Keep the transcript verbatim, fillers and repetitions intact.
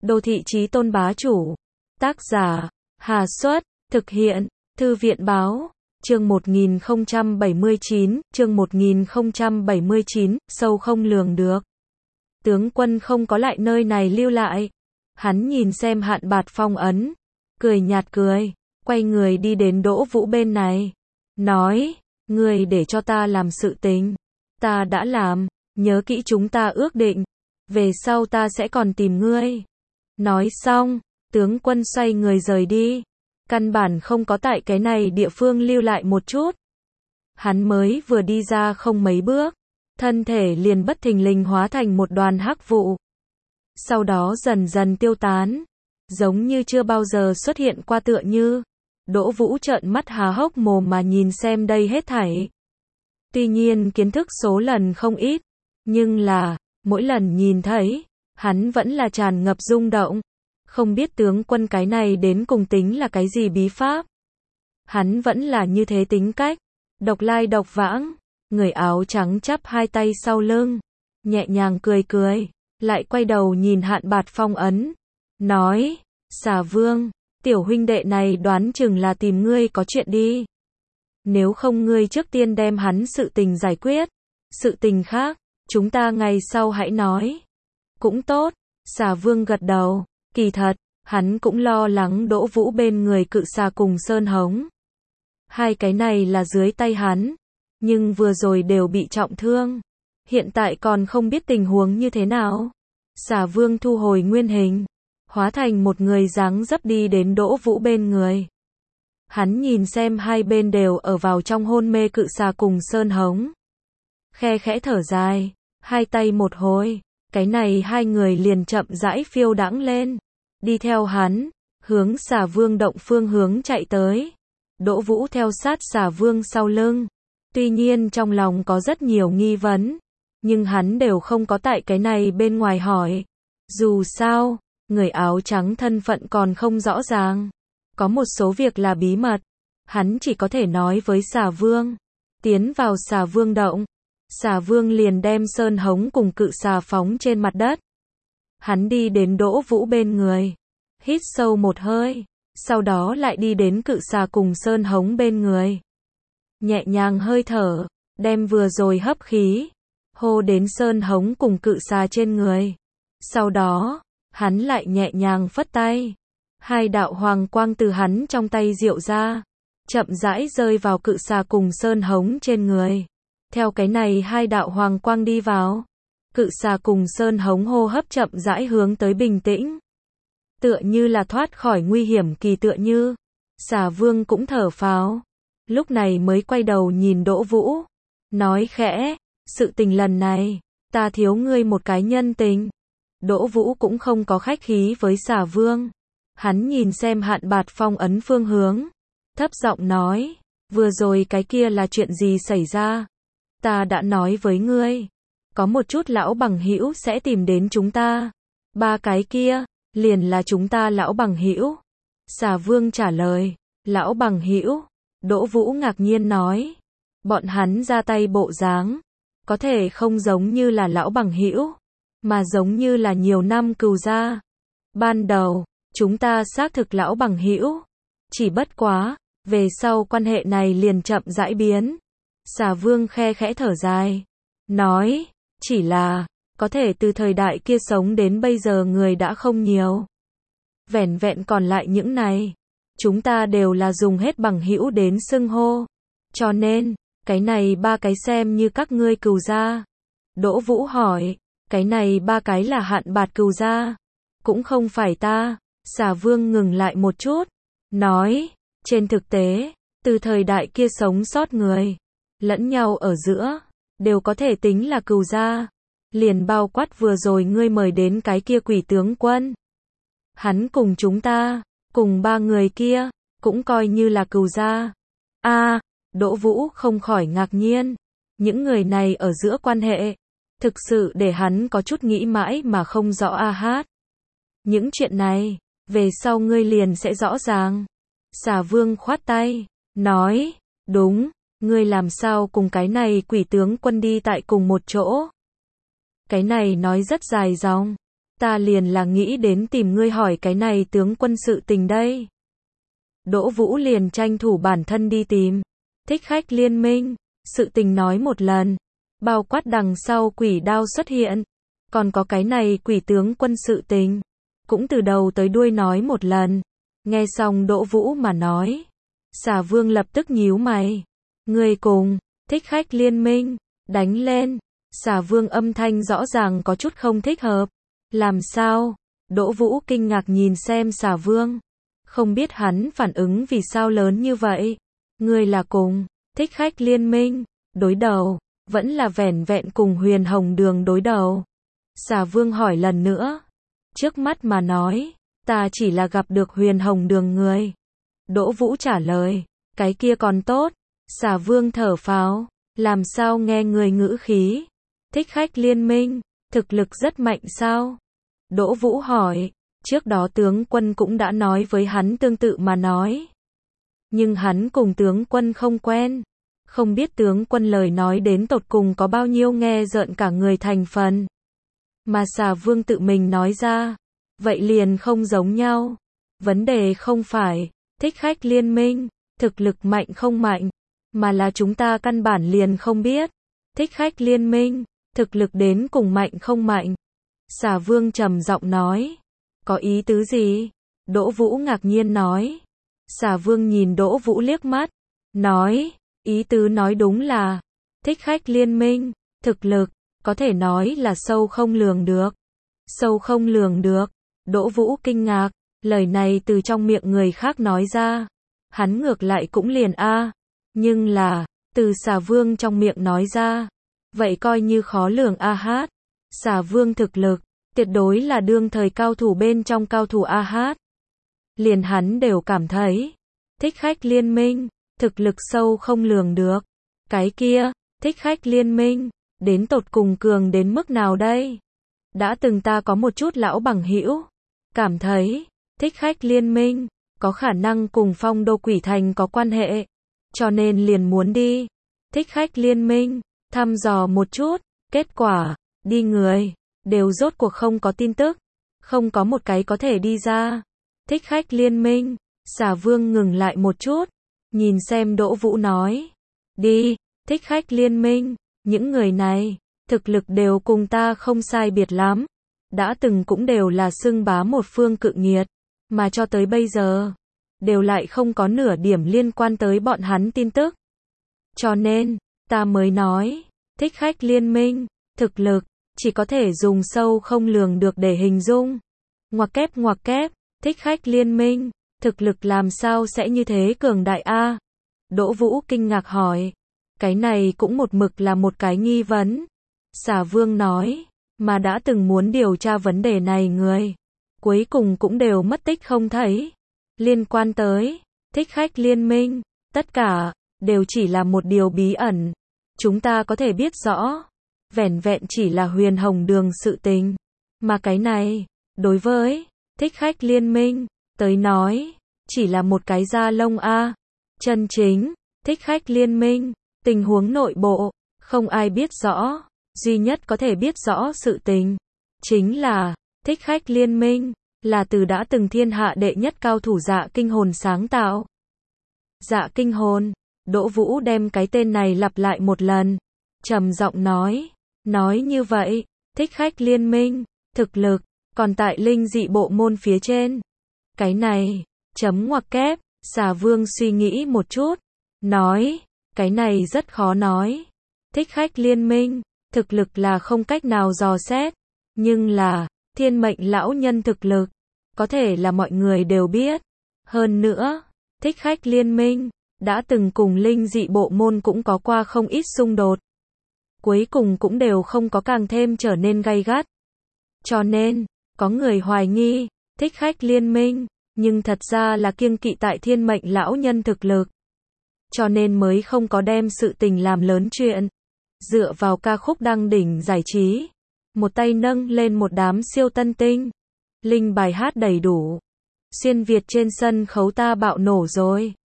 Đô thị chí tôn bá chủ. Tác giả, Hà Xuất, thực hiện, Thư viện báo, chương một nghìn không trăm bảy mươi chín, chương một nghìn không trăm bảy mươi chín, sâu không lường được. Tướng quân không có lại nơi này lưu lại. Hắn nhìn xem Hạn Bạt phong ấn, cười nhạt cười, quay người đi đến Đỗ Vũ bên này. Nói, ngươi để cho ta làm sự tình. Ta đã làm, nhớ kỹ chúng ta ước định. Về sau ta sẽ còn tìm ngươi. Nói xong, tướng quân xoay người rời đi. Căn bản không có tại cái này địa phương lưu lại một chút. Hắn mới vừa đi ra không mấy bước, thân thể liền bất thình lình hóa thành một đoàn hắc vụ. Sau đó dần dần tiêu tán, giống như chưa bao giờ xuất hiện qua tựa như. Đỗ Vũ trợn mắt há hốc mồm mà nhìn xem đây hết thảy. Tuy nhiên kiến thức số lần không ít, nhưng là, mỗi lần nhìn thấy, hắn vẫn là tràn ngập rung động. Không biết tướng quân cái này đến cùng tính là cái gì bí pháp. Hắn vẫn là như thế tính cách, độc lai độc vãng, người áo trắng chắp hai tay sau lưng, nhẹ nhàng cười cười, lại quay đầu nhìn Hạn Bạt phong ấn, nói, Xà Vương, tiểu huynh đệ này đoán chừng là tìm ngươi có chuyện đi. Nếu không ngươi trước tiên đem hắn sự tình giải quyết, sự tình khác, chúng ta ngày sau hãy nói. Cũng tốt, Xà Vương gật đầu, kỳ thật, hắn cũng lo lắng Đỗ Vũ bên người Cự Xà cùng Sơn Hống. Hai cái này là dưới tay hắn, nhưng vừa rồi đều bị trọng thương. Hiện tại còn không biết tình huống như thế nào. Xà Vương thu hồi nguyên hình, hóa thành một người dáng dấp đi đến Đỗ Vũ bên người. Hắn nhìn xem hai bên đều ở vào trong hôn mê Cự Xà cùng Sơn Hống. Khe khẽ thở dài, hai tay một hồi, cái này hai người liền chậm rãi phiêu đãng lên, đi theo hắn, hướng Xà Vương động phương hướng chạy tới. Đỗ Vũ theo sát Xà Vương sau lưng, tuy nhiên trong lòng có rất nhiều nghi vấn, nhưng hắn đều không có tại cái này bên ngoài hỏi. Dù sao, người áo trắng thân phận còn không rõ ràng, có một số việc là bí mật, hắn chỉ có thể nói với Xà Vương. Tiến vào Xà Vương động, Xà Vương liền đem Sơn Hống cùng Cự Xà phóng trên mặt đất. Hắn đi đến Đỗ Vũ bên người, hít sâu một hơi, sau đó lại đi đến Cự Xà cùng Sơn Hống bên người. Nhẹ nhàng hơi thở, đem vừa rồi hấp khí, hô đến Sơn Hống cùng Cự Xà trên người. Sau đó, hắn lại nhẹ nhàng phất tay. Hai đạo hoàng quang từ hắn trong tay diệu ra, chậm rãi rơi vào Cự Xà cùng Sơn Hống trên người. Theo cái này hai đạo hoàng quang đi vào, Cự Xà cùng Sơn Hống hô hấp chậm rãi hướng tới bình tĩnh. Tựa như là thoát khỏi nguy hiểm kỳ tựa như. Xà Vương cũng thở phào, lúc này mới quay đầu nhìn Đỗ Vũ, nói khẽ, sự tình lần này, ta thiếu ngươi một cái nhân tình. Đỗ Vũ cũng không có khách khí với Xà Vương. Hắn nhìn xem Hạn Bạt phong ấn phương hướng, thấp giọng nói, vừa rồi cái kia là chuyện gì xảy ra? Ta đã nói với ngươi, có một chút lão bằng hữu sẽ tìm đến chúng ta. Ba cái kia, liền là chúng ta lão bằng hữu. Xà Vương trả lời, lão bằng hữu. Đỗ Vũ ngạc nhiên nói, bọn hắn ra tay bộ dáng, có thể không giống như là lão bằng hữu, mà giống như là nhiều năm cừu gia. Ban đầu, chúng ta xác thực lão bằng hữu, chỉ bất quá, về sau quan hệ này liền chậm rãi biến. Xà Vương khe khẽ thở dài, nói, chỉ là, có thể từ thời đại kia sống đến bây giờ người đã không nhiều. Vẻn vẹn còn lại những này, chúng ta đều là dùng hết bằng hữu đến xưng hô. Cho nên, cái này ba cái xem như các ngươi cừu gia. Đỗ Vũ hỏi, cái này ba cái là Hạn Bạt cừu gia? Cũng không phải ta. Xà Vương ngừng lại một chút, nói, trên thực tế, từ thời đại kia sống sót người, lẫn nhau ở giữa, đều có thể tính là cừu gia. Liền bao quát vừa rồi ngươi mời đến cái kia Quỷ tướng quân. Hắn cùng chúng ta, cùng ba người kia, cũng coi như là cừu gia. A, Đỗ Vũ không khỏi ngạc nhiên. Những người này ở giữa quan hệ, thực sự để hắn có chút nghĩ mãi mà không rõ a hát. Những chuyện này, về sau ngươi liền sẽ rõ ràng. Xà Vương khoát tay, nói, đúng, ngươi làm sao cùng cái này Quỷ tướng quân đi tại cùng một chỗ. Cái này nói rất dài dòng, Ta liền là nghĩ đến tìm ngươi hỏi cái này tướng quân sự tình đây. Đỗ Vũ liền tranh thủ bản thân đi tìm. Thích Khách Liên Minh, sự tình nói một lần, bao quát đằng sau quỷ đao xuất hiện, còn có cái này quỷ tướng quân sự tình, cũng từ đầu tới đuôi nói một lần. Nghe xong Đỗ Vũ mà nói, Xà Vương lập tức nhíu mày. Ngươi cùng Thích Khách Liên Minh đánh lên. Xà Vương âm thanh rõ ràng có chút không thích hợp. Làm sao? Đỗ Vũ kinh ngạc nhìn xem Xà Vương, không biết hắn phản ứng vì sao lớn như vậy. Ngươi là cùng Thích Khách Liên Minh đối đầu, vẫn là vẻn vẹn cùng Huyền Hồng Đường đối đầu? Xà Vương hỏi lần nữa. Trước mắt mà nói, ta chỉ là gặp được Huyền Hồng Đường người. Đỗ Vũ trả lời. Cái kia còn tốt. Xà Vương thở phào. Làm sao nghe người ngữ khí? Thích Khách Liên Minh thực lực rất mạnh sao? Đỗ Vũ hỏi. Trước đó tướng quân cũng đã nói với hắn tương tự mà nói. Nhưng hắn cùng tướng quân không quen. Không biết tướng quân lời nói đến tột cùng có bao nhiêu nghe rợn cả người thành phần. Mà Xà Vương tự mình nói ra. Vậy liền không giống nhau. Vấn đề không phải Thích Khách Liên Minh thực lực mạnh không mạnh, mà là chúng ta căn bản liền không biết Thích Khách Liên Minh thực lực đến cùng mạnh không mạnh. Xà Vương trầm giọng nói. Có ý tứ gì? Đỗ Vũ ngạc nhiên nói. Xà Vương nhìn Đỗ Vũ liếc mắt, nói, ý tứ nói đúng là Thích Khách Liên Minh thực lực có thể nói là sâu không lường được. Sâu không lường được? Đỗ Vũ kinh ngạc, lời này từ trong miệng người khác nói ra, hắn ngược lại cũng liền a, à. Nhưng là từ Xà Vương trong miệng nói ra, vậy coi như khó lường a hát. Xà Vương thực lực tuyệt đối là đương thời cao thủ bên trong cao thủ a hát. Liền hắn đều cảm thấy Thích Khách Liên Minh thực lực sâu không lường được. Cái kia Thích Khách Liên Minh đến tột cùng cường đến mức nào đây? Đã từng ta có một chút lão bằng hữu cảm thấy Thích Khách Liên Minh có khả năng cùng Phong Đô Quỷ Thành có quan hệ, cho nên liền muốn đi Thích Khách Liên Minh thăm dò một chút. Kết quả đi người đều rốt cuộc không có tin tức, không có một cái có thể đi ra Thích Khách Liên Minh. Xà Vương ngừng lại một chút, nhìn xem Đỗ Vũ nói, đi Thích Khách Liên Minh, những người này thực lực đều cùng ta không sai biệt lắm, đã từng cũng đều là xưng bá một phương cự nghiệt, mà cho tới bây giờ đều lại không có nửa điểm liên quan tới bọn hắn tin tức. Cho nên ta mới nói Thích Khách Liên Minh thực lực chỉ có thể dùng sâu không lường được để hình dung. Ngoặc kép ngoặc kép, Thích Khách Liên Minh thực lực làm sao sẽ như thế cường đại a? Đỗ Vũ kinh ngạc hỏi. Cái này cũng một mực là một cái nghi vấn. Xà Vương nói, mà đã từng muốn điều tra vấn đề này người, cuối cùng cũng đều mất tích không thấy. Liên quan tới Thích Khách Liên Minh, tất cả đều chỉ là một điều bí ẩn. Chúng ta có thể biết rõ, vẻn vẹn chỉ là Huyền Hồng Đường sự tình. Mà cái này, đối với Thích Khách Liên Minh tới nói, chỉ là một cái da lông a. Chân chính Thích Khách Liên Minh tình huống nội bộ không ai biết rõ, duy nhất có thể biết rõ sự tình chính là Thích Khách Liên Minh là từ đã từng thiên hạ đệ nhất cao thủ Dạ Kinh Hồn sáng tạo. Dạ Kinh Hồn. Đỗ Vũ đem cái tên này lặp lại một lần, trầm giọng nói, nói như vậy, Thích Khách Liên Minh thực lực còn tại linh dị bộ môn phía trên. Cái này, chấm ngoặc kép. Xà Vương suy nghĩ một chút, nói, cái này rất khó nói. Thích Khách Liên Minh thực lực là không cách nào dò xét, nhưng là Thiên Mệnh lão nhân thực lực có thể là mọi người đều biết. Hơn nữa, Thích Khách Liên Minh đã từng cùng linh dị bộ môn cũng có qua không ít xung đột, cuối cùng cũng đều không có càng thêm trở nên gay gắt. Cho nên, có người hoài nghi Thích Khách Liên Minh, nhưng thật ra là kiêng kỵ tại Thiên Mệnh lão nhân thực lực, cho nên mới không có đem sự tình làm lớn chuyện. Dựa vào ca khúc đăng đỉnh giải trí, một tay nâng lên một đám siêu tân tinh, linh bài hát đầy đủ, xuyên Việt trên sân khấu ta bạo nổ rồi.